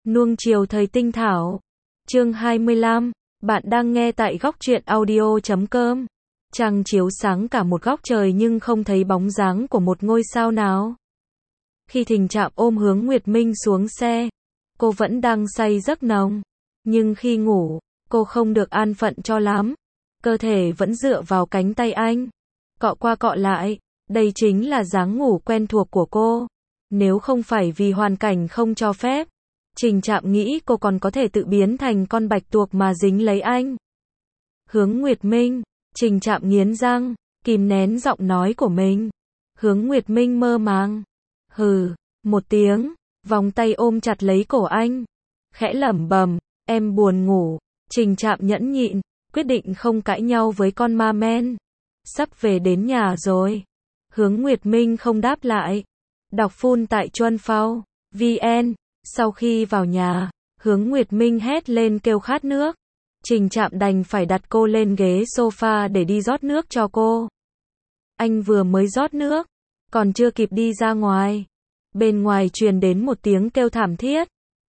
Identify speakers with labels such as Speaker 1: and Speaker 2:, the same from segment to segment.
Speaker 1: Nuông chiều thời tinh thảo. Chương 25. Bạn đang nghe tại góc truyện audio.com. Trăng chiếu sáng cả một góc trời nhưng không thấy bóng dáng của một ngôi sao nào. Khi Thình Trạm ôm Hướng Nguyệt Minh xuống xe, cô vẫn đang say giấc nồng. Nhưng khi ngủ, cô không được an phận cho lắm. Cơ thể vẫn dựa vào cánh tay anh. Cọ qua cọ lại, đây chính là dáng ngủ quen thuộc của cô. Nếu không phải vì hoàn cảnh không cho phép, Trình Trạm nghĩ cô còn có thể tự biến thành con bạch tuộc mà dính lấy anh. Hướng Nguyệt Minh, Trình Trạm nghiến răng, kìm nén giọng nói của mình. Hướng Nguyệt Minh mơ màng. Hừ, một tiếng, vòng tay ôm chặt lấy cổ anh. Khẽ lẩm bẩm, em buồn ngủ. Trình Trạm nhẫn nhịn, quyết định không cãi nhau với con ma men. Sắp về đến nhà rồi. Hướng Nguyệt Minh không đáp lại. Đọc full tại Chuân Phao VN. Sau khi vào nhà, Hướng Nguyệt Minh hét lên kêu khát nước. Trình Trạm đành phải đặt cô lên ghế sofa để đi rót nước cho cô. Anh vừa mới rót nước, còn chưa kịp đi ra ngoài, bên ngoài truyền đến một tiếng kêu thảm thiết.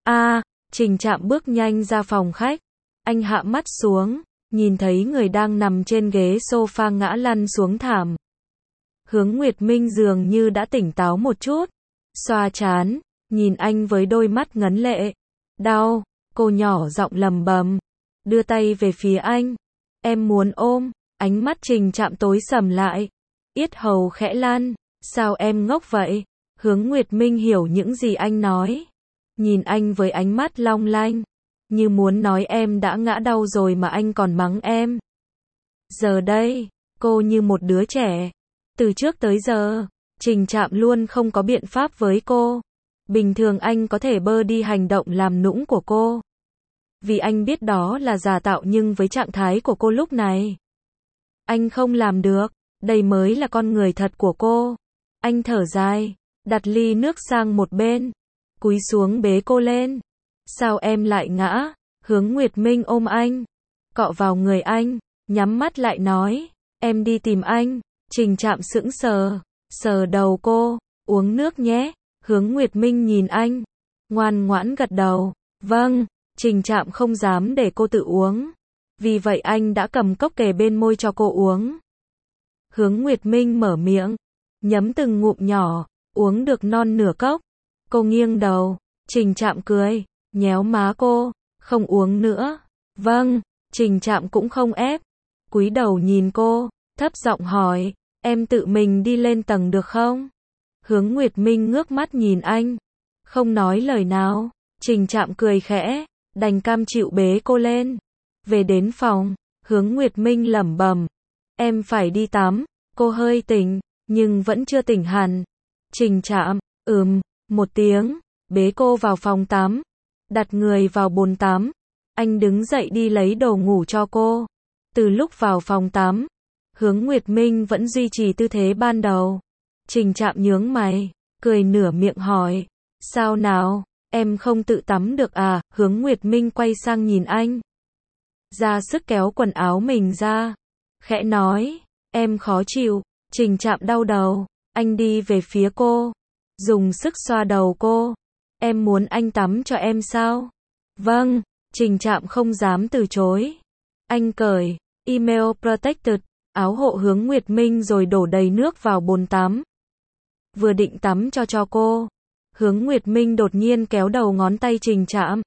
Speaker 1: Trình Trạm bước nhanh ra phòng khách. Anh hạ mắt xuống, nhìn thấy người đang nằm trên ghế sofa ngã lăn xuống thảm. Hướng Nguyệt Minh dường như đã tỉnh táo một chút, xoa trán, nhìn anh với đôi mắt ngấn lệ. Đau, cô nhỏ giọng lầm bầm, đưa tay về phía anh. Em muốn ôm. Ánh mắt Trình Trạm tối sầm lại, yết hầu khẽ lan. Sao em ngốc vậy? Hướng Nguyệt Minh hiểu những gì anh nói, nhìn anh với ánh mắt long lanh, như muốn nói em đã ngã đau rồi mà anh còn mắng em. Giờ đây, cô như một đứa trẻ. Từ trước tới giờ, Trình Trạm luôn không có biện pháp với cô. Bình thường anh có thể bơ đi hành động làm nũng của cô, vì anh biết đó là giả tạo, nhưng với trạng thái của cô lúc này, anh không làm được. Đây mới là con người thật của cô. Anh thở dài, đặt ly nước sang một bên, cúi xuống bế cô lên. Sao em lại ngã? Hướng Nguyệt Minh ôm anh, cọ vào người anh, nhắm mắt lại nói, em đi tìm anh. Trình Trạm sững sờ, sờ đầu cô, uống nước nhé. Hướng Nguyệt Minh nhìn anh, ngoan ngoãn gật đầu. Vâng. Trình Trạm không dám để cô tự uống, vì vậy anh đã cầm cốc kề bên môi cho cô uống. Hướng Nguyệt Minh mở miệng, nhấm từng ngụm nhỏ, uống được non nửa cốc. Cô nghiêng đầu, Trình Trạm cười, nhéo má cô, không uống nữa. Vâng. Trình Trạm cũng không ép, cúi đầu nhìn cô, thấp giọng hỏi, em tự mình đi lên tầng được không? Hướng Nguyệt Minh ngước mắt nhìn anh, không nói lời nào. Trình Trạm cười khẽ, đành cam chịu bế cô lên. Về đến phòng, Hướng Nguyệt Minh lẩm bẩm, em phải đi tắm. Cô hơi tỉnh, nhưng vẫn chưa tỉnh hẳn. Trình Trạm, một tiếng, bế cô vào phòng tắm, đặt người vào bồn tắm. Anh đứng dậy đi lấy đồ ngủ cho cô. Từ lúc vào phòng tắm, Hướng Nguyệt Minh vẫn duy trì tư thế ban đầu. Trình Trạm nhướng mày, cười nửa miệng hỏi, sao nào, em không tự tắm được à? Hướng Nguyệt Minh quay sang nhìn anh, ra sức kéo quần áo mình ra, khẽ nói, em khó chịu. Trình Trạm đau đầu, anh đi về phía cô, dùng sức xoa đầu cô. Em muốn anh tắm cho em sao? Vâng. Trình Trạm không dám từ chối. Anh cởi email protected, áo hộ Hướng Nguyệt Minh rồi đổ đầy nước vào bồn tắm. Vừa định tắm cho cô, Hướng Nguyệt Minh đột nhiên kéo đầu ngón tay Trình Trạm.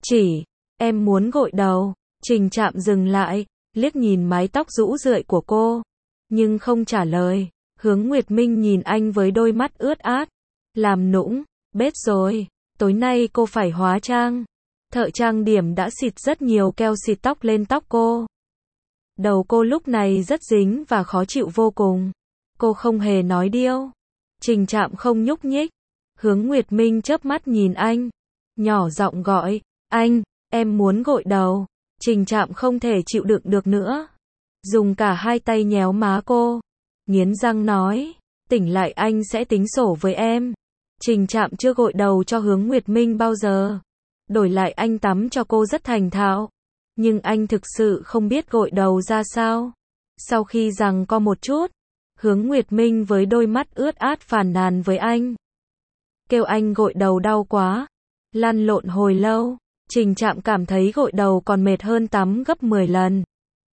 Speaker 1: Em muốn gội đầu. Trình Trạm dừng lại, liếc nhìn mái tóc rũ rượi của cô, nhưng không trả lời. Hướng Nguyệt Minh nhìn anh với đôi mắt ướt át, làm nũng, biết rồi, tối nay cô phải hóa trang. Thợ trang điểm đã xịt rất nhiều keo xịt tóc lên tóc cô. Đầu cô lúc này rất dính và khó chịu vô cùng. Cô không hề nói điêu. Trình Trạm không nhúc nhích. Hướng Nguyệt Minh chớp mắt nhìn anh, nhỏ giọng gọi, anh, em muốn gội đầu. Trình Trạm không thể chịu đựng được nữa, dùng cả hai tay nhéo má cô, nghiến răng nói, tỉnh lại anh sẽ tính sổ với em. Trình Trạm chưa gội đầu cho Hướng Nguyệt Minh bao giờ. Đổi lại anh tắm cho cô rất thành thạo, nhưng anh thực sự không biết gội đầu ra sao. Sau khi giằng co một chút, Hướng Nguyệt Minh với đôi mắt ướt át phàn nàn với anh, kêu anh gội đầu đau quá. Lăn lộn hồi lâu, Trình Trạm cảm thấy gội đầu còn mệt hơn tắm gấp 10 lần.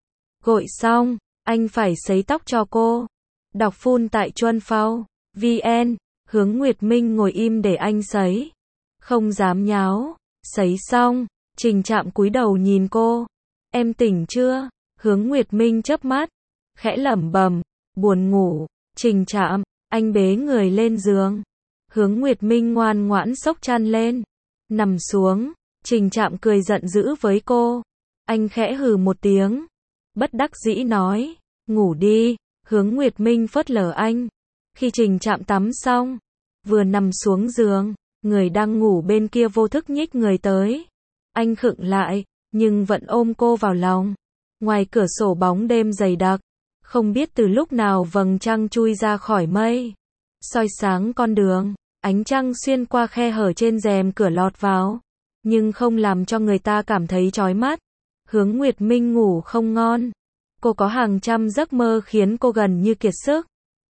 Speaker 1: Gội xong, anh phải sấy tóc cho cô. Đọc phun tại Chuân Phao VN, Hướng Nguyệt Minh ngồi im để anh sấy. Không dám nháo. Sấy xong, Trình Trạm cúi đầu nhìn cô. Em tỉnh chưa? Hướng Nguyệt Minh chớp mắt, khẽ lẩm bẩm, buồn ngủ. Trình Trạm, anh bế người lên giường. Hướng Nguyệt Minh ngoan ngoãn xốc chăn lên, nằm xuống. Trình Trạm cười giận dữ với cô. Anh khẽ hừ một tiếng, bất đắc dĩ nói, ngủ đi. Hướng Nguyệt Minh phớt lờ anh. Khi Trình Trạm tắm xong, vừa nằm xuống giường, người đang ngủ bên kia vô thức nhích người tới. Anh khựng lại, nhưng vẫn ôm cô vào lòng. Ngoài cửa sổ bóng đêm dày đặc, không biết từ lúc nào vầng trăng chui ra khỏi mây, soi sáng con đường. Ánh trăng xuyên qua khe hở trên rèm cửa lọt vào, nhưng không làm cho người ta cảm thấy chói mắt. Hướng Nguyệt Minh ngủ không ngon. Cô có hàng trăm giấc mơ khiến cô gần như kiệt sức.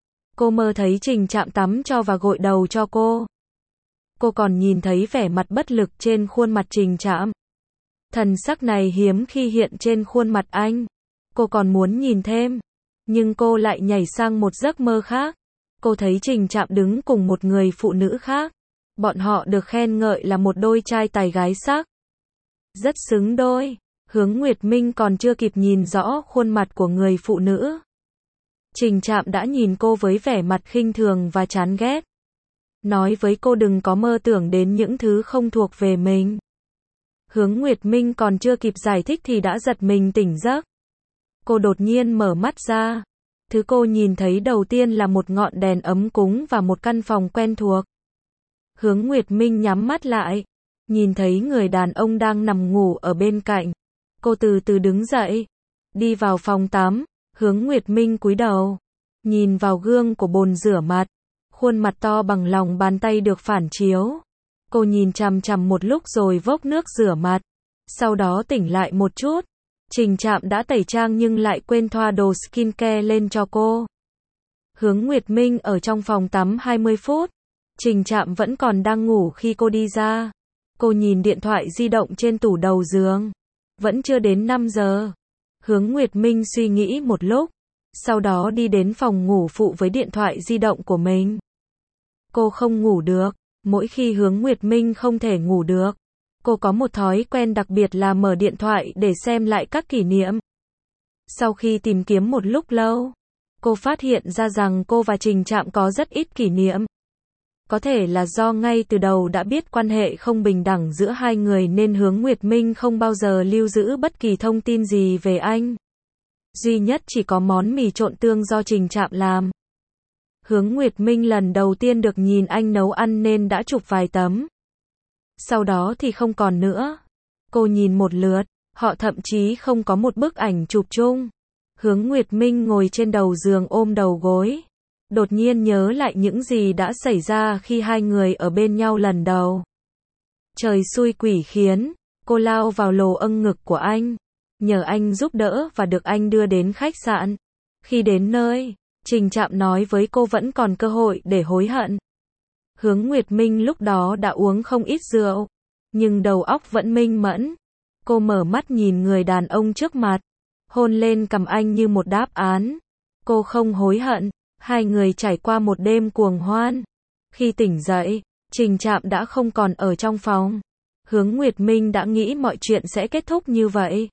Speaker 1: Cô mơ thấy Trình Trạm tắm cho và gội đầu cho cô. Cô còn nhìn thấy vẻ mặt bất lực trên khuôn mặt Trình Trạm. Thần sắc này hiếm khi hiện trên khuôn mặt anh. Cô còn muốn nhìn thêm, nhưng cô lại nhảy sang một giấc mơ khác. Cô thấy Trình Trạm đứng cùng một người phụ nữ khác. Bọn họ được khen ngợi là một đôi trai tài gái sắc. Rất xứng đôi. Hướng Nguyệt Minh còn chưa kịp nhìn rõ khuôn mặt của người phụ nữ, Trình Trạm đã nhìn cô với vẻ mặt khinh thường và chán ghét. Nói với cô đừng có mơ tưởng đến những thứ không thuộc về mình. Hướng Nguyệt Minh còn chưa kịp giải thích thì đã giật mình tỉnh giấc. Cô đột nhiên mở mắt ra. Thứ cô nhìn thấy đầu tiên là một ngọn đèn ấm cúng và một căn phòng quen thuộc. Hướng Nguyệt Minh nhắm mắt lại, nhìn thấy người đàn ông đang nằm ngủ ở bên cạnh. Cô từ từ đứng dậy, đi vào phòng tắm. Hướng Nguyệt Minh cúi đầu, nhìn vào gương của bồn rửa mặt. Khuôn mặt to bằng lòng bàn tay được phản chiếu. Cô nhìn chằm chằm một lúc rồi vốc nước rửa mặt. Sau đó tỉnh lại một chút. Trình Trạm đã tẩy trang nhưng lại quên thoa đồ skincare lên cho cô. Hướng Nguyệt Minh ở trong phòng tắm 20 phút. Trình Trạm vẫn còn đang ngủ khi cô đi ra. Cô nhìn điện thoại di động trên tủ đầu giường. Vẫn chưa đến 5 giờ. Hướng Nguyệt Minh suy nghĩ một lúc. Sau đó đi đến phòng ngủ phụ với điện thoại di động của mình. Cô không ngủ được. Mỗi khi Hướng Nguyệt Minh không thể ngủ được, cô có một thói quen đặc biệt là mở điện thoại để xem lại các kỷ niệm. Sau khi tìm kiếm một lúc lâu, cô phát hiện ra rằng cô và Trình Trạm có rất ít kỷ niệm. Có thể là do ngay từ đầu đã biết quan hệ không bình đẳng giữa hai người nên Hướng Nguyệt Minh không bao giờ lưu giữ bất kỳ thông tin gì về anh. Duy nhất chỉ có món mì trộn tương do Trình Trạm làm. Hướng Nguyệt Minh lần đầu tiên được nhìn anh nấu ăn nên đã chụp vài tấm. Sau đó thì không còn nữa. Cô nhìn một lượt, họ thậm chí không có một bức ảnh chụp chung. Hướng Nguyệt Minh ngồi trên đầu giường ôm đầu gối. Đột nhiên nhớ lại những gì đã xảy ra khi hai người ở bên nhau lần đầu. Trời xui quỷ khiến, cô lao vào lồ âng ngực của anh, nhờ anh giúp đỡ và được anh đưa đến khách sạn. Khi đến nơi, Trình Trạm nói với cô vẫn còn cơ hội để hối hận. Hướng Nguyệt Minh lúc đó đã uống không ít rượu, nhưng đầu óc vẫn minh mẫn. Cô mở mắt nhìn người đàn ông trước mặt, hôn lên cằm anh như một đáp án. Cô không hối hận. Hai người trải qua một đêm cuồng hoan. Khi tỉnh dậy, Trình Trạm đã không còn ở trong phòng. Hướng Nguyệt Minh đã nghĩ mọi chuyện sẽ kết thúc như vậy.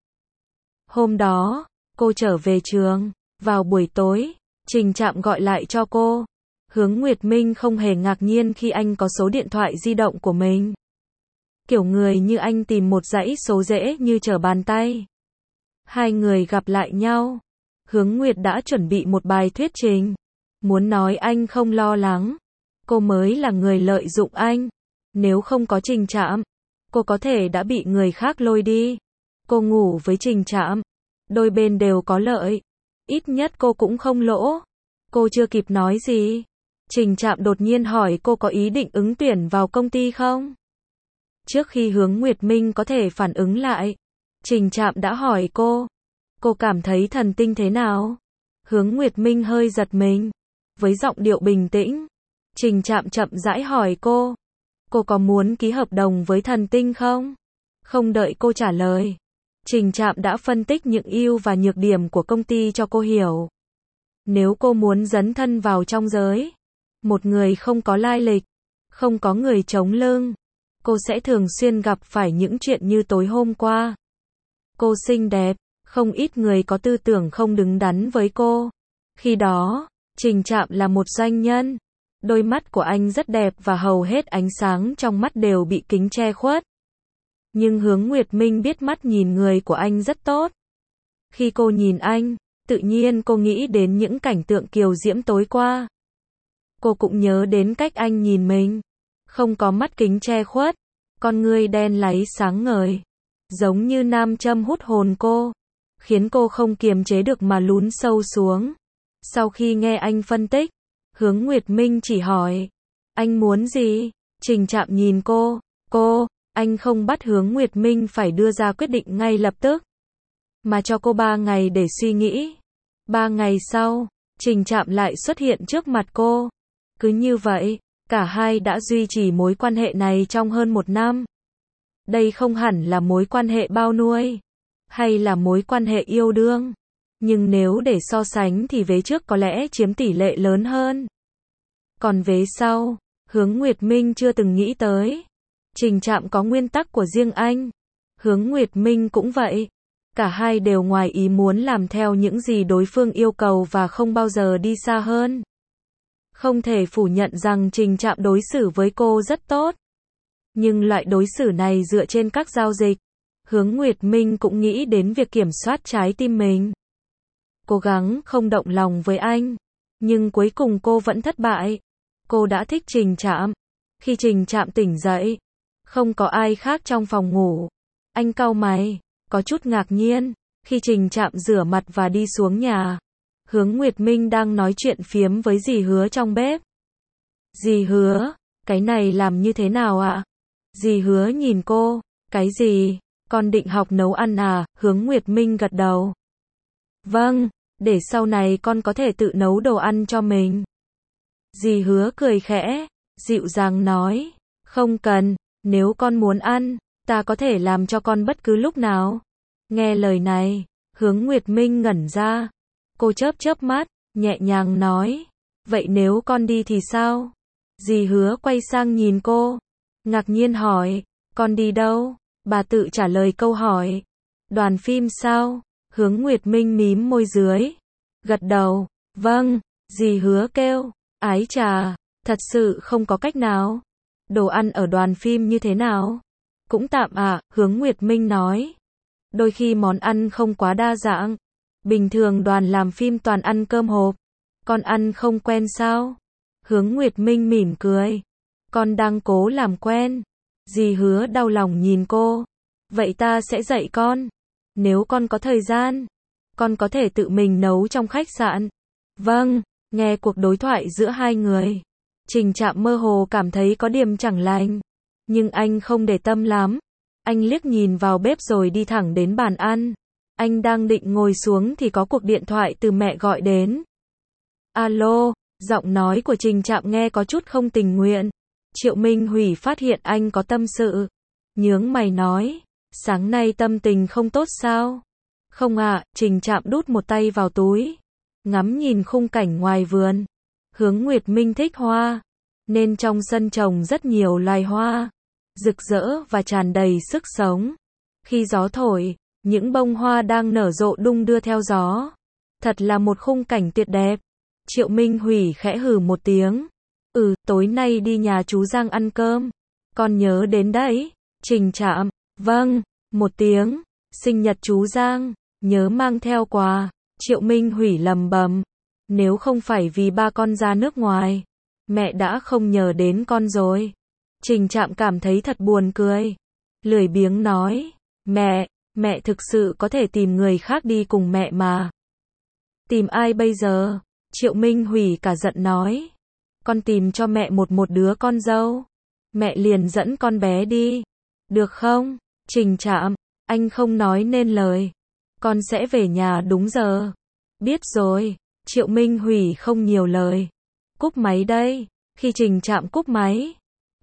Speaker 1: Hôm đó, cô trở về trường. Vào buổi tối, Trình Trạm gọi lại cho cô. Hướng Nguyệt Minh không hề ngạc nhiên khi anh có số điện thoại di động của mình. Kiểu người như anh tìm một dãy số dễ như trở bàn tay. Hai người gặp lại nhau. Hướng Nguyệt đã chuẩn bị một bài thuyết trình. Muốn nói anh không lo lắng. Cô mới là người lợi dụng anh. Nếu không có Trình Trạm, cô có thể đã bị người khác lôi đi. Cô ngủ với Trình Trạm. Đôi bên đều có lợi. Ít nhất cô cũng không lỗ. Cô chưa kịp nói gì. Trình Trạm đột nhiên hỏi cô có ý định ứng tuyển vào công ty không? Trước khi Hướng Nguyệt Minh có thể phản ứng lại, Trình Trạm đã hỏi cô. Cô cảm thấy thần tinh thế nào? Hướng Nguyệt Minh hơi giật mình. Với giọng điệu bình tĩnh, Trình Trạm chậm rãi hỏi cô. Cô có muốn ký hợp đồng với Thần Tinh không? Không đợi cô trả lời, Trình Trạm đã phân tích những ưu và nhược điểm của công ty cho cô hiểu. Nếu cô muốn dấn thân vào trong giới, một người không có lai lịch, không có người chống lưng, cô sẽ thường xuyên gặp phải những chuyện như tối hôm qua. Cô xinh đẹp, không ít người có tư tưởng không đứng đắn với cô. Khi đó, Trình Trạm là một doanh nhân. Đôi mắt của anh rất đẹp và hầu hết ánh sáng trong mắt đều bị kính che khuất. Nhưng Hướng Nguyệt Minh biết mắt nhìn người của anh rất tốt. Khi cô nhìn anh, tự nhiên cô nghĩ đến những cảnh tượng kiều diễm tối qua. Cô cũng nhớ đến cách anh nhìn mình. Không có mắt kính che khuất, con ngươi đen láy sáng ngời. Giống như nam châm hút hồn cô, khiến cô không kiềm chế được mà lún sâu xuống. Sau khi nghe anh phân tích, Hướng Nguyệt Minh chỉ hỏi, anh muốn gì? Trình Trạm nhìn cô, anh không bắt Hướng Nguyệt Minh phải đưa ra quyết định ngay lập tức, mà cho cô 3 ngày để suy nghĩ. 3 ngày sau, Trình Trạm lại xuất hiện trước mặt cô. Cứ như vậy, cả hai đã duy trì mối quan hệ này trong hơn 1 năm. Đây không hẳn là mối quan hệ bao nuôi, hay là mối quan hệ yêu đương. Nhưng nếu để so sánh thì vế trước có lẽ chiếm tỷ lệ lớn hơn. Còn vế sau, Hướng Nguyệt Minh chưa từng nghĩ tới. Trình Trạm có nguyên tắc của riêng anh. Hướng Nguyệt Minh cũng vậy. Cả hai đều ngoài ý muốn làm theo những gì đối phương yêu cầu và không bao giờ đi xa hơn. Không thể phủ nhận rằng Trình Trạm đối xử với cô rất tốt. Nhưng loại đối xử này dựa trên các giao dịch. Hướng Nguyệt Minh cũng nghĩ đến việc kiểm soát trái tim mình. Cố gắng không động lòng với anh. Nhưng cuối cùng cô vẫn thất bại. Cô đã thích Trình Trạm. Khi Trình Trạm tỉnh dậy, không có ai khác trong phòng ngủ. Anh cau mày, có chút ngạc nhiên. Khi Trình Trạm rửa mặt và đi xuống nhà, Hướng Nguyệt Minh đang nói chuyện phiếm với dì Hứa trong bếp. Dì Hứa, cái này làm như thế nào ạ? Dì Hứa nhìn cô, cái gì? Con định học nấu ăn à? Hướng Nguyệt Minh gật đầu. Vâng, để sau này con có thể tự nấu đồ ăn cho mình. Dì Hứa cười khẽ, dịu dàng nói, không cần, nếu con muốn ăn, ta có thể làm cho con bất cứ lúc nào. Nghe lời này, Hướng Nguyệt Minh ngẩn ra. Cô chớp chớp mắt, nhẹ nhàng nói, vậy nếu con đi thì sao? Dì Hứa quay sang nhìn cô, ngạc nhiên hỏi, con đi đâu? Bà tự trả lời câu hỏi. Đoàn phim sao? Hướng Nguyệt Minh mím môi dưới, gật đầu, vâng. Dì Hứa kêu, ái chà, thật sự không có cách nào. Đồ ăn ở đoàn phim như thế nào? Cũng tạm ạ, Hướng Nguyệt Minh nói. Đôi khi món ăn không quá đa dạng. Bình thường đoàn làm phim toàn ăn cơm hộp. Con ăn không quen sao? Hướng Nguyệt Minh mỉm cười. Con đang cố làm quen. Dì Hứa đau lòng nhìn cô. Vậy ta sẽ dạy con. Nếu con có thời gian, con có thể tự mình nấu trong khách sạn. Vâng, nghe cuộc đối thoại giữa hai người, Trình Trạm mơ hồ cảm thấy có điểm chẳng lành. Nhưng anh không để tâm lắm. Anh liếc nhìn vào bếp rồi đi thẳng đến bàn ăn. Anh đang định ngồi xuống thì có cuộc điện thoại từ mẹ gọi đến. Alo, giọng nói của Trình Trạm nghe có chút không tình nguyện. Triệu Minh Hủy phát hiện anh có tâm sự. Nhướng mày nói, sáng nay tâm tình không tốt sao? Không ạ, Trình Trạm đút một tay vào túi. Ngắm nhìn khung cảnh ngoài vườn. Hướng Nguyệt Minh thích hoa, nên trong sân trồng rất nhiều loài hoa, rực rỡ và tràn đầy sức sống. Khi gió thổi, những bông hoa đang nở rộ đung đưa theo gió. Thật là một khung cảnh tuyệt đẹp. Triệu Minh Hủy khẽ hừ một tiếng. Tối nay đi nhà chú Giang ăn cơm. Con nhớ đến đấy. Trình Trạm, vâng, một tiếng. Sinh nhật chú Giang, nhớ mang theo quà. Triệu Minh Hủy lầm bầm. Nếu không phải vì ba con ra nước ngoài, mẹ đã không nhớ đến con rồi. Trình Trạm cảm thấy thật buồn cười. Lười biếng nói, mẹ thực sự có thể tìm người khác đi cùng mẹ mà. Tìm ai bây giờ? Triệu Minh Hủy cả giận nói. Con tìm cho mẹ một đứa con dâu. Mẹ liền dẫn con bé đi. Được không? Trình Trạm, anh không nói nên lời. Con sẽ về nhà đúng giờ. Biết rồi. Triệu Minh Hủy không nhiều lời. Cúp máy đây. Khi Trình Trạm cúp máy,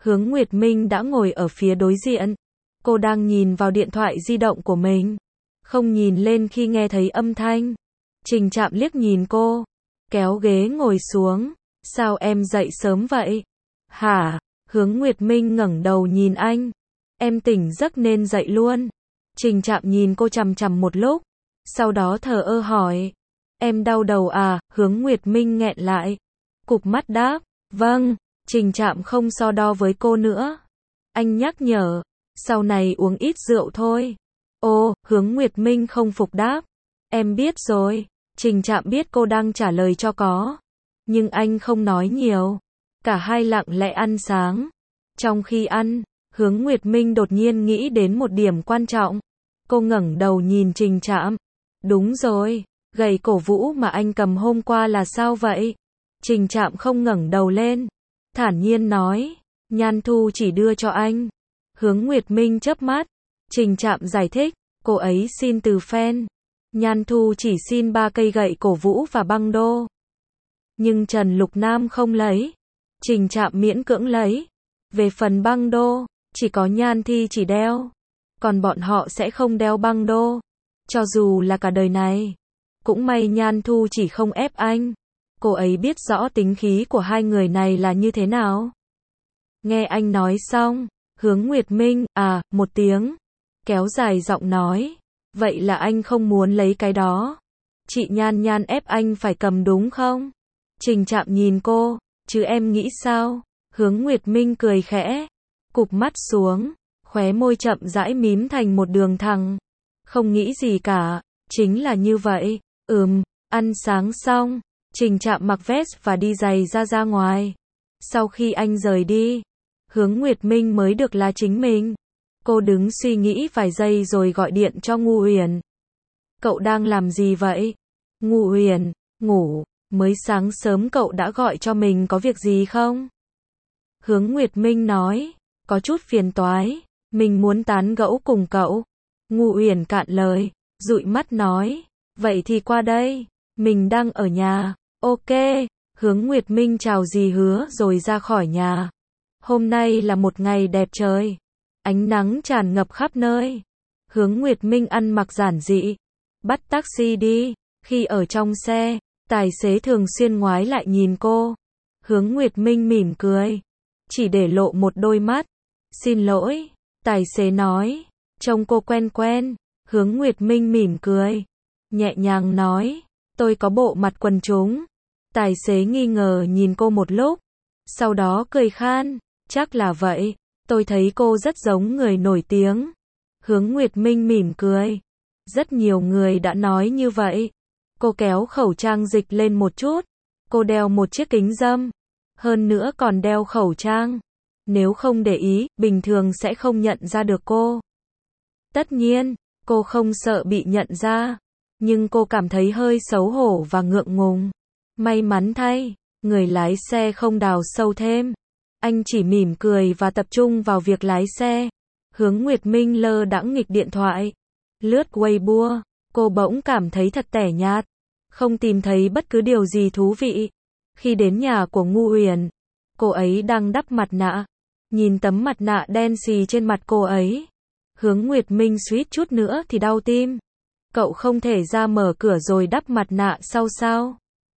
Speaker 1: Hướng Nguyệt Minh đã ngồi ở phía đối diện. Cô đang nhìn vào điện thoại di động của mình. Không nhìn lên khi nghe thấy âm thanh. Trình Trạm liếc nhìn cô. Kéo ghế ngồi xuống. Sao em dậy sớm vậy? Hả? Hướng Nguyệt Minh ngẩng đầu nhìn anh. Em tỉnh giấc nên dậy luôn. Trình Trạm nhìn cô chằm chằm một lúc. Sau đó thờ ơ hỏi. Em đau đầu à? Hướng Nguyệt Minh nghẹn lại. Cụp mắt đáp. Vâng. Trình Trạm không so đo với cô nữa. Anh nhắc nhở. Sau này uống ít rượu thôi. Ồ, Hướng Nguyệt Minh không phục đáp. Em biết rồi. Trình Trạm biết cô đang trả lời cho có. Nhưng anh không nói nhiều. Cả hai lặng lẽ ăn sáng. Trong khi ăn, Hướng Nguyệt Minh đột nhiên nghĩ đến một điểm quan trọng. Cô ngẩng đầu nhìn Trình Trạm. Đúng rồi, gậy cổ vũ mà anh cầm hôm qua là sao vậy? Trình Trạm không ngẩng đầu lên. Thản nhiên nói, Nhan Thu chỉ đưa cho anh. Hướng Nguyệt Minh chớp mắt. Trình Trạm giải thích, cô ấy xin từ fan. Nhan Thu chỉ xin 3 cây gậy cổ vũ và băng đô. Nhưng Trần Lục Nam không lấy. Trình Trạm miễn cưỡng lấy. Về phần băng đô, chỉ có Nhan Thi chỉ đeo. Còn bọn họ sẽ không đeo băng đô. Cho dù là cả đời này. Cũng may Nhan Thu chỉ không ép anh. Cô ấy biết rõ tính khí của hai người này là như thế nào. Nghe anh nói xong, Hướng Nguyệt Minh, một tiếng. Kéo dài giọng nói. Vậy là anh không muốn lấy cái đó. Chị Nhan Nhan ép anh phải cầm đúng không? Trình Trạm nhìn cô, chứ em nghĩ sao? Hướng Nguyệt Minh cười khẽ. Cụp mắt xuống. Khóe môi chậm rãi mím thành một đường thẳng. Không nghĩ gì cả. Chính là như vậy. Ăn sáng xong. Trình Trạm mặc vest và đi giày ra ngoài. Sau khi anh rời đi, Hướng Nguyệt Minh mới được là chính mình. Cô đứng suy nghĩ vài giây rồi gọi điện cho Ngu Uyển. Cậu đang làm gì vậy? Ngu Uyển, ngủ. Mới sáng sớm cậu đã gọi cho mình có việc gì không? Hướng Nguyệt Minh nói, có chút phiền toái. Mình muốn tán gẫu cùng cậu. Ngu Uyển cạn lời, dụi mắt nói, vậy thì qua đây. Mình đang ở nhà. Ok. Hướng Nguyệt Minh chào dì Hứa rồi ra khỏi nhà. Hôm nay là một ngày đẹp trời. Ánh nắng tràn ngập khắp nơi. Hướng Nguyệt Minh ăn mặc giản dị. Bắt taxi đi. Khi ở trong xe, tài xế thường xuyên ngoái lại nhìn cô. Hướng Nguyệt Minh mỉm cười. Chỉ để lộ một đôi mắt. Xin lỗi. Tài xế nói. Trông cô quen quen. Hướng Nguyệt Minh mỉm cười. Nhẹ nhàng nói. Tôi có bộ mặt quần chúng. Tài xế nghi ngờ nhìn cô một lúc. Sau đó cười khan. Chắc là vậy. Tôi thấy cô rất giống người nổi tiếng. Hướng Nguyệt Minh mỉm cười. Rất nhiều người đã nói như vậy. Cô kéo khẩu trang dịch lên một chút. Cô đeo một chiếc kính râm. Hơn nữa còn đeo khẩu trang. Nếu không để ý, bình thường sẽ không nhận ra được cô. Tất nhiên, cô không sợ bị nhận ra. Nhưng cô cảm thấy hơi xấu hổ và ngượng ngùng. May mắn thay, người lái xe không đào sâu thêm. Anh chỉ mỉm cười và tập trung vào việc lái xe. Hướng Nguyệt Minh lơ đãng nghịch điện thoại. Lướt Weibo, cô bỗng cảm thấy thật tẻ nhạt. Không tìm thấy bất cứ điều gì thú vị. Khi đến nhà của Ngu Uyển, cô ấy đang đắp mặt nạ. Nhìn tấm mặt nạ đen xì trên mặt cô ấy. Hướng Nguyệt Minh suýt chút nữa thì đau tim. Cậu không thể ra mở cửa rồi đắp mặt nạ sau sao?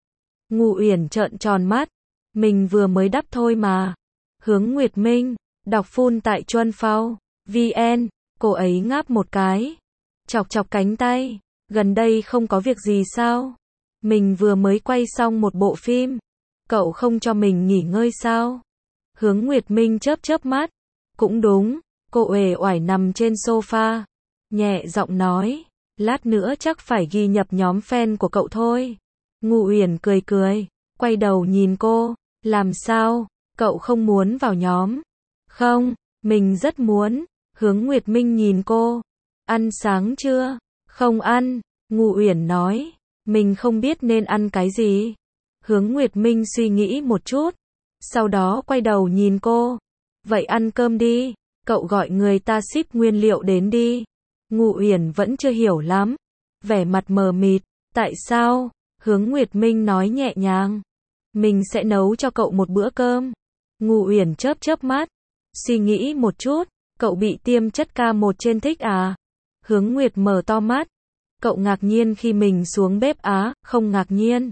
Speaker 1: Ngu Uyển trợn tròn mắt. Mình vừa mới đắp thôi mà. Hướng Nguyệt Minh, đọc full tại Chuân Phao VN. Cô ấy ngáp một cái. Chọc chọc cánh tay. Gần đây không có việc gì sao? Mình vừa mới quay xong một bộ phim. Cậu không cho mình nghỉ ngơi sao? Hướng Nguyệt Minh chớp chớp mắt. Cũng đúng. Cô uể oải nằm trên sofa. Nhẹ giọng nói. Lát nữa chắc phải ghi nhập nhóm fan của cậu thôi. Ngu Uyển cười cười. Quay đầu nhìn cô. Làm sao? Cậu không muốn vào nhóm? Không, mình rất muốn. Hướng Nguyệt Minh nhìn cô. Ăn sáng chưa? Không ăn. Ngu Uyển nói. Mình không biết nên ăn cái gì. Hướng Nguyệt Minh suy nghĩ một chút. Sau đó quay đầu nhìn cô. Vậy ăn cơm đi. Cậu gọi người ta ship nguyên liệu đến đi. Ngu Uyển vẫn chưa hiểu lắm. Vẻ mặt mờ mịt. Tại sao? Hướng Nguyệt Minh nói nhẹ nhàng. Mình sẽ nấu cho cậu một bữa cơm. Ngu Uyển chớp chớp mắt. Suy nghĩ một chút, cậu bị tiêm chất K1 trên thích à? Hướng Nguyệt mở to mắt. Cậu ngạc nhiên khi mình xuống bếp á, không ngạc nhiên.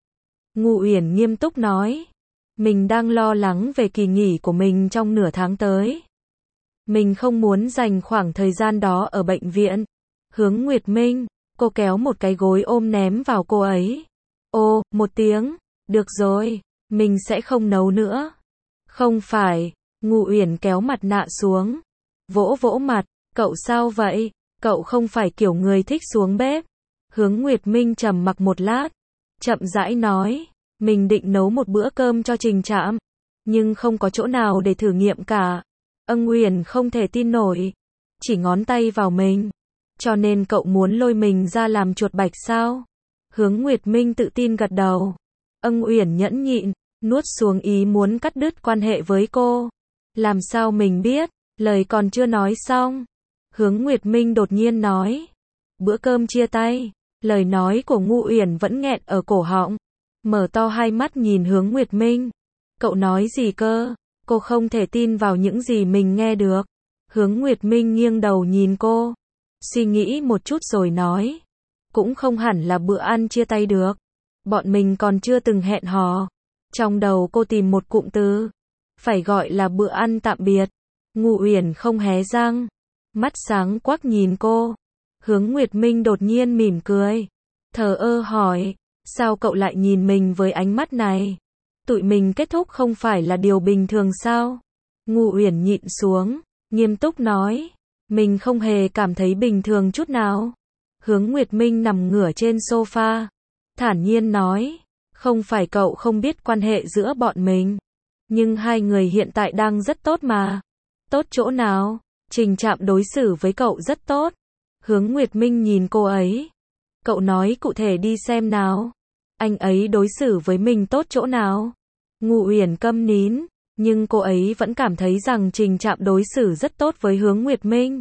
Speaker 1: Ngụ Uyển nghiêm túc nói. Mình đang lo lắng về kỳ nghỉ của mình trong nửa tháng tới. Mình không muốn dành khoảng thời gian đó ở bệnh viện. Hướng Nguyệt Minh, cô kéo một cái gối ôm ném vào cô ấy. Ô, một tiếng, được rồi, mình sẽ không nấu nữa. Không phải, Ngụ Uyển kéo mặt nạ xuống. Vỗ vỗ mặt, cậu sao vậy? Cậu không phải kiểu người thích xuống bếp. Hướng Nguyệt Minh trầm mặc một lát, chậm rãi nói, mình định nấu một bữa cơm cho Trình Trạm, nhưng không có chỗ nào để thử nghiệm cả. Uyển không thể tin nổi, chỉ ngón tay vào mình, cho nên cậu muốn lôi mình ra làm chuột bạch sao? Hướng Nguyệt Minh tự tin gật đầu. Uyển nhẫn nhịn, nuốt xuống ý muốn cắt đứt quan hệ với cô. Làm sao mình biết? Lời còn chưa nói xong, Hướng Nguyệt Minh đột nhiên nói, bữa cơm chia tay. Lời nói của Ngụ Uyển vẫn nghẹn ở cổ họng, mở to hai mắt nhìn Hướng Nguyệt Minh. Cậu nói gì cơ? Cô không thể tin vào những gì mình nghe được. Hướng Nguyệt Minh nghiêng đầu nhìn cô, suy nghĩ một chút rồi nói, cũng không hẳn là bữa ăn chia tay được. Bọn mình còn chưa từng hẹn hò. Trong đầu cô tìm một cụm từ, phải gọi là bữa ăn tạm biệt. Ngụ Uyển không hé răng, mắt sáng quắc nhìn cô. Hướng Nguyệt Minh đột nhiên mỉm cười, thờ ơ hỏi, sao cậu lại nhìn mình với ánh mắt này? Tụi mình kết thúc không phải là điều bình thường sao? Ngụ Uyển nhịn xuống, nghiêm túc nói, mình không hề cảm thấy bình thường chút nào. Hướng Nguyệt Minh nằm ngửa trên sofa, thản nhiên nói, không phải cậu không biết quan hệ giữa bọn mình, nhưng hai người hiện tại đang rất tốt mà. Tốt chỗ nào? Trình Trạm đối xử với cậu rất tốt. Hướng Nguyệt Minh nhìn cô ấy. Cậu nói cụ thể đi xem nào. Anh ấy đối xử với mình tốt chỗ nào? Ngụ Uyển câm nín, nhưng cô ấy vẫn cảm thấy rằng Trình Trạm đối xử rất tốt với Hướng Nguyệt Minh.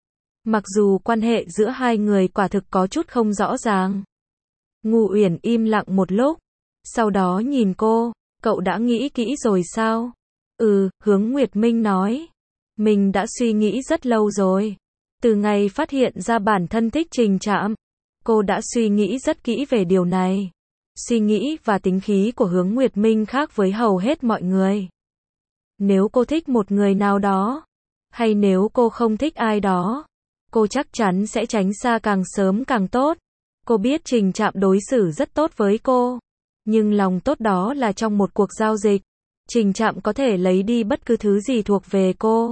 Speaker 1: Mặc dù quan hệ giữa hai người quả thực có chút không rõ ràng. Ngụ Uyển im lặng một lúc, sau đó nhìn cô, cậu đã nghĩ kỹ rồi sao? Hướng Nguyệt Minh nói, mình đã suy nghĩ rất lâu rồi. Từ ngày phát hiện ra bản thân thích Trình Trạm, cô đã suy nghĩ rất kỹ về điều này. Suy nghĩ và tính khí của Hướng Nguyệt Minh khác với hầu hết mọi người. Nếu cô thích một người nào đó, hay nếu cô không thích ai đó, cô chắc chắn sẽ tránh xa càng sớm càng tốt. Cô biết Trình Trạm đối xử rất tốt với cô, nhưng lòng tốt đó là trong một cuộc giao dịch. Trình Trạm có thể lấy đi bất cứ thứ gì thuộc về cô,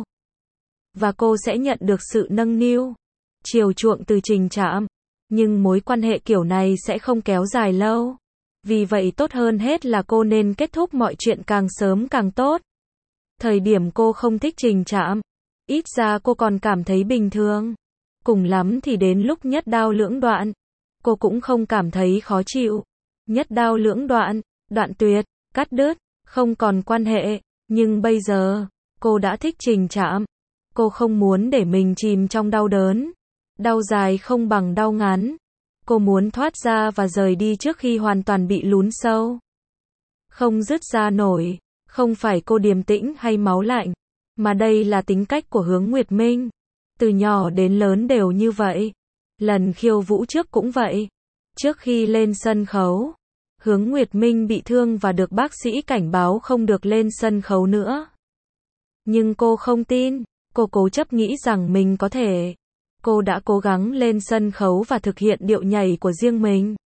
Speaker 1: và cô sẽ nhận được sự nâng niu, chiều chuộng từ Trình Trạm. Nhưng mối quan hệ kiểu này sẽ không kéo dài lâu. Vì vậy tốt hơn hết là cô nên kết thúc mọi chuyện càng sớm càng tốt. Thời điểm cô không thích Trình Trạm, ít ra cô còn cảm thấy bình thường. Cùng lắm thì đến lúc nhất đao lưỡng đoạn, cô cũng không cảm thấy khó chịu. Nhất đao lưỡng đoạn, đoạn tuyệt, cắt đứt, không còn quan hệ. Nhưng bây giờ, cô đã thích Trình Trạm. Cô không muốn để mình chìm trong đau đớn. Đau dài không bằng đau ngắn. Cô muốn thoát ra và rời đi trước khi hoàn toàn bị lún sâu. Không dứt ra nổi. Không phải cô điềm tĩnh hay máu lạnh, mà đây là tính cách của Hướng Nguyệt Minh. Từ nhỏ đến lớn đều như vậy. Lần khiêu vũ trước cũng vậy. Trước khi lên sân khấu, Hướng Nguyệt Minh bị thương và được bác sĩ cảnh báo không được lên sân khấu nữa. Nhưng cô không tin. Cô cố chấp nghĩ rằng mình có thể. Cô đã cố gắng lên sân khấu và thực hiện điệu nhảy của riêng mình.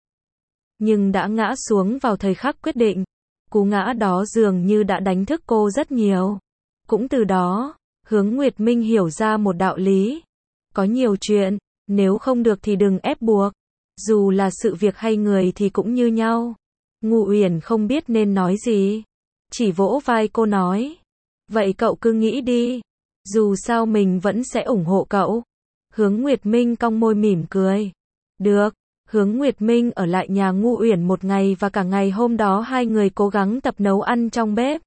Speaker 1: Nhưng đã ngã xuống vào thời khắc quyết định. Cú ngã đó dường như đã đánh thức cô rất nhiều. Cũng từ đó, Hướng Nguyệt Minh hiểu ra một đạo lý. Có nhiều chuyện, nếu không được thì đừng ép buộc. Dù là sự việc hay người thì cũng như nhau. Ngụ Uyển không biết nên nói gì. Chỉ vỗ vai cô nói. Vậy cậu cứ nghĩ đi. Dù sao mình vẫn sẽ ủng hộ cậu. Hướng Nguyệt Minh cong môi mỉm cười. Được. Hướng Nguyệt Minh ở lại nhà Ngụ Uyển một ngày và cả ngày hôm đó hai người cố gắng tập nấu ăn trong bếp.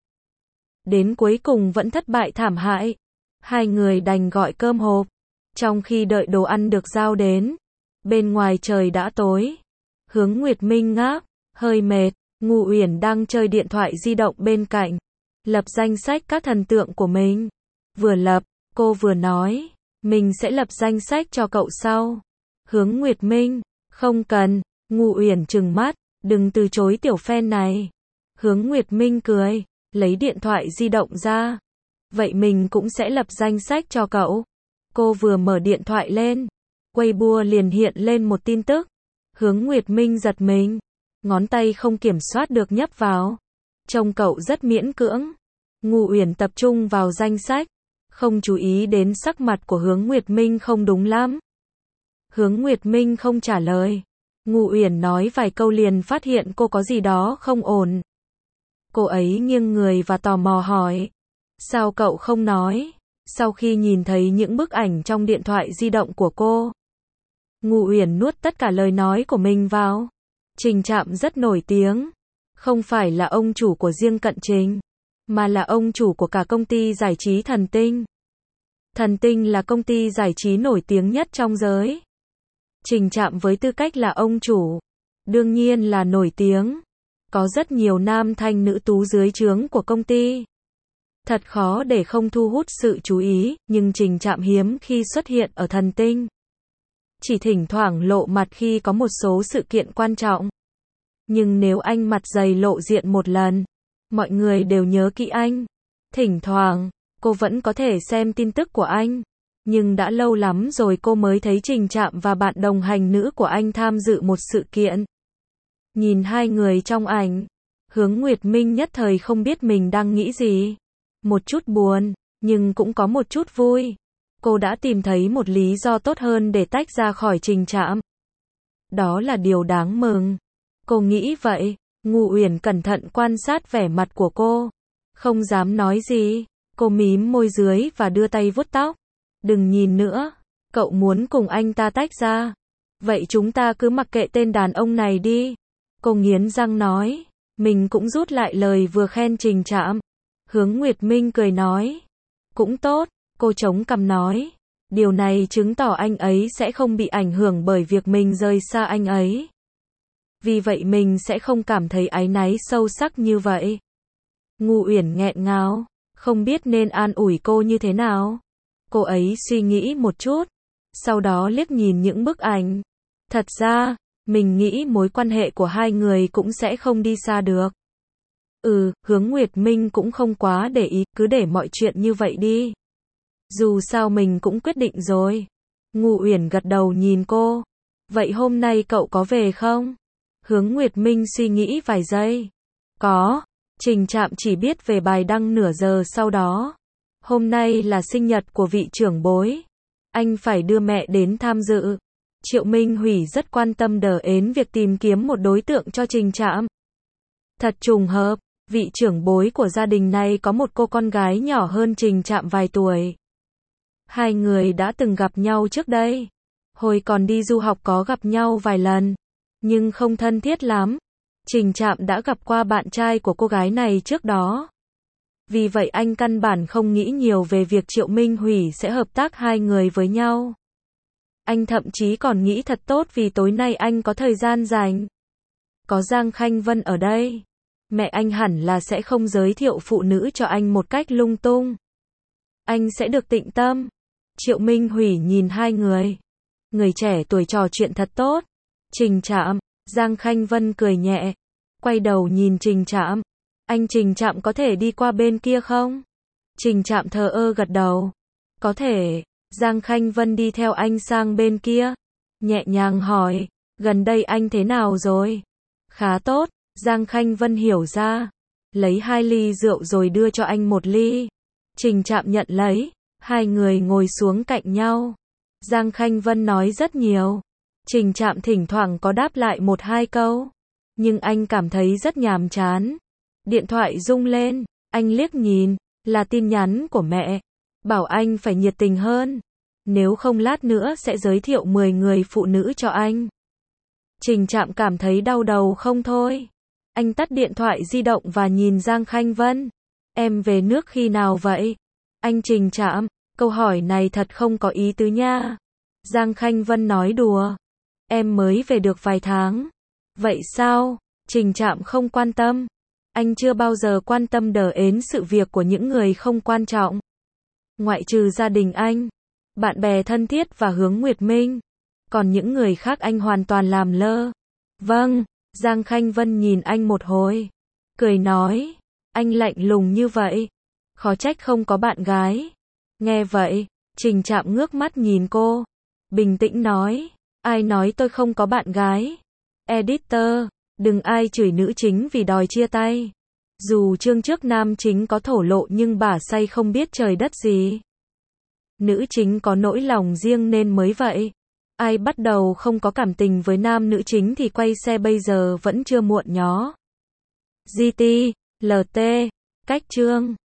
Speaker 1: Đến cuối cùng vẫn thất bại thảm hại. Hai người đành gọi cơm hộp. Trong khi đợi đồ ăn được giao đến, bên ngoài trời đã tối. Hướng Nguyệt Minh ngáp, hơi mệt. Ngụ Uyển đang chơi điện thoại di động bên cạnh, lập danh sách các thần tượng của mình. Vừa lập, cô vừa nói, mình sẽ lập danh sách cho cậu sau. Hướng Nguyệt Minh, không cần, Ngụ Uyển trừng mắt, đừng từ chối tiểu fan này. Hướng Nguyệt Minh cười, lấy điện thoại di động ra. Vậy mình cũng sẽ lập danh sách cho cậu. Cô vừa mở điện thoại lên, Weibo liền hiện lên một tin tức. Hướng Nguyệt Minh giật mình, ngón tay không kiểm soát được nhấp vào. Trông cậu rất miễn cưỡng. Ngụ Uyển tập trung vào danh sách, không chú ý đến sắc mặt của Hướng Nguyệt Minh không đúng lắm. Hướng Nguyệt Minh không trả lời. Ngụ Uyển nói vài câu liền phát hiện cô có gì đó không ổn. Cô ấy nghiêng người và tò mò hỏi, sao cậu không nói? Sau khi nhìn thấy những bức ảnh trong điện thoại di động của cô, Ngụ Uyển nuốt tất cả lời nói của mình vào. Trình Trạm rất nổi tiếng, không phải là ông chủ của riêng Cận Trình, mà là ông chủ của cả công ty giải trí Thần Tinh. Thần Tinh là công ty giải trí nổi tiếng nhất trong giới. Trình Trạm với tư cách là ông chủ, đương nhiên là nổi tiếng. Có rất nhiều nam thanh nữ tú dưới trướng của công ty. Thật khó để không thu hút sự chú ý, nhưng Trình Trạm hiếm khi xuất hiện ở Thần Tinh. Chỉ thỉnh thoảng lộ mặt khi có một số sự kiện quan trọng. Nhưng nếu anh mặt dày lộ diện một lần, mọi người đều nhớ kỹ anh. Thỉnh thoảng, cô vẫn có thể xem tin tức của anh. Nhưng đã lâu lắm rồi cô mới thấy Trình Trạm và bạn đồng hành nữ của anh tham dự một sự kiện. Nhìn hai người trong ảnh, Hướng Nguyệt Minh nhất thời không biết mình đang nghĩ gì. Một chút buồn, nhưng cũng có một chút vui. Cô đã tìm thấy một lý do tốt hơn để tách ra khỏi Trình Trạm. Đó là điều đáng mừng. Cô nghĩ vậy. Ngụ Uyển cẩn thận quan sát vẻ mặt của cô. Không dám nói gì. Cô mím môi dưới và đưa tay vuốt tóc. Đừng nhìn nữa. Cậu muốn cùng anh ta tách ra. Vậy chúng ta cứ mặc kệ tên đàn ông này đi. Cô nghiến răng nói. Mình cũng rút lại lời vừa khen Trình Trạm. Hướng Nguyệt Minh cười nói. Cũng tốt. Cô chống cằm nói. Điều này chứng tỏ anh ấy sẽ không bị ảnh hưởng bởi việc mình rời xa anh ấy. Vì vậy mình sẽ không cảm thấy áy náy sâu sắc như vậy. Ngụ Uyển nghẹn ngào, không biết nên an ủi cô như thế nào. Cô ấy suy nghĩ một chút, sau đó liếc nhìn những bức ảnh. Thật ra, mình nghĩ mối quan hệ của hai người cũng sẽ không đi xa được. Hướng Nguyệt Minh cũng không quá để ý, cứ để mọi chuyện như vậy đi. Dù sao mình cũng quyết định rồi. Ngụ Uyển gật đầu nhìn cô. Vậy hôm nay cậu có về không? Hướng Nguyệt Minh suy nghĩ vài giây. Có. Trình Trạm chỉ biết về bài đăng nửa giờ sau đó. Hôm nay là sinh nhật của vị trưởng bối. Anh phải đưa mẹ đến tham dự. Triệu Minh Hủy rất quan tâm đến việc tìm kiếm một đối tượng cho Trình Trạm. Thật trùng hợp, vị trưởng bối của gia đình này có một cô con gái nhỏ hơn Trình Trạm vài tuổi. Hai người đã từng gặp nhau trước đây. Hồi còn đi du học có gặp nhau vài lần, nhưng không thân thiết lắm. Trình Trạm đã gặp qua bạn trai của cô gái này trước đó. Vì vậy anh căn bản không nghĩ nhiều về việc Triệu Minh Hủy sẽ hợp tác hai người với nhau. Anh thậm chí còn nghĩ thật tốt vì tối nay anh có thời gian rảnh. Có Giang Khanh Vân ở đây. Mẹ anh hẳn là sẽ không giới thiệu phụ nữ cho anh một cách lung tung. Anh sẽ được tịnh tâm. Triệu Minh Hủy nhìn hai người. Người trẻ tuổi trò chuyện thật tốt. Trình Trạm, Giang Khanh Vân cười nhẹ. Quay đầu nhìn Trình Trạm. Anh Trình Trạm có thể đi qua bên kia không? Trình Trạm thờ ơ gật đầu. Có thể. Giang Khanh Vân đi theo anh sang bên kia. Nhẹ nhàng hỏi. Gần đây anh thế nào rồi? Khá tốt. Giang Khanh Vân hiểu ra. Lấy 2 ly rượu rồi đưa cho anh 1 ly. Trình Trạm nhận lấy. Hai người ngồi xuống cạnh nhau. Giang Khanh Vân nói rất nhiều. Trình Trạm thỉnh thoảng có đáp lại 1-2 câu. Nhưng anh cảm thấy rất nhàm chán. Điện thoại rung lên. Anh liếc nhìn. Là tin nhắn của mẹ. Bảo anh phải nhiệt tình hơn. Nếu không lát nữa sẽ giới thiệu 10 người phụ nữ cho anh. Trình Trạm cảm thấy đau đầu không thôi. Anh tắt điện thoại di động và nhìn Giang Khanh Vân. Em về nước khi nào vậy? Anh Trình Trạm, câu hỏi này thật không có ý tứ nha. Giang Khanh Vân nói đùa. Em mới về được vài tháng. Vậy sao? Trình Trạm không quan tâm. Anh chưa bao giờ quan tâm đến sự việc của những người không quan trọng. ngoại trừ gia đình anh, bạn bè thân thiết và Hướng Nguyệt Minh. Còn những người khác anh hoàn toàn làm lơ. Vâng, Giang Khanh Vân nhìn anh một hồi, cười nói, anh lạnh lùng như vậy, khó trách không có bạn gái. Nghe vậy, Trình Trạm ngước mắt nhìn cô, bình tĩnh nói, ai nói tôi không có bạn gái? Editor, đừng ai chửi nữ chính vì đòi chia tay. Dù chương trước nam chính có thổ lộ nhưng bả say không biết trời đất gì. Nữ chính có nỗi lòng riêng nên mới vậy. Ai bắt đầu không có cảm tình với nam nữ chính thì quay xe bây giờ vẫn chưa muộn nhó. GT, LT, cách chương.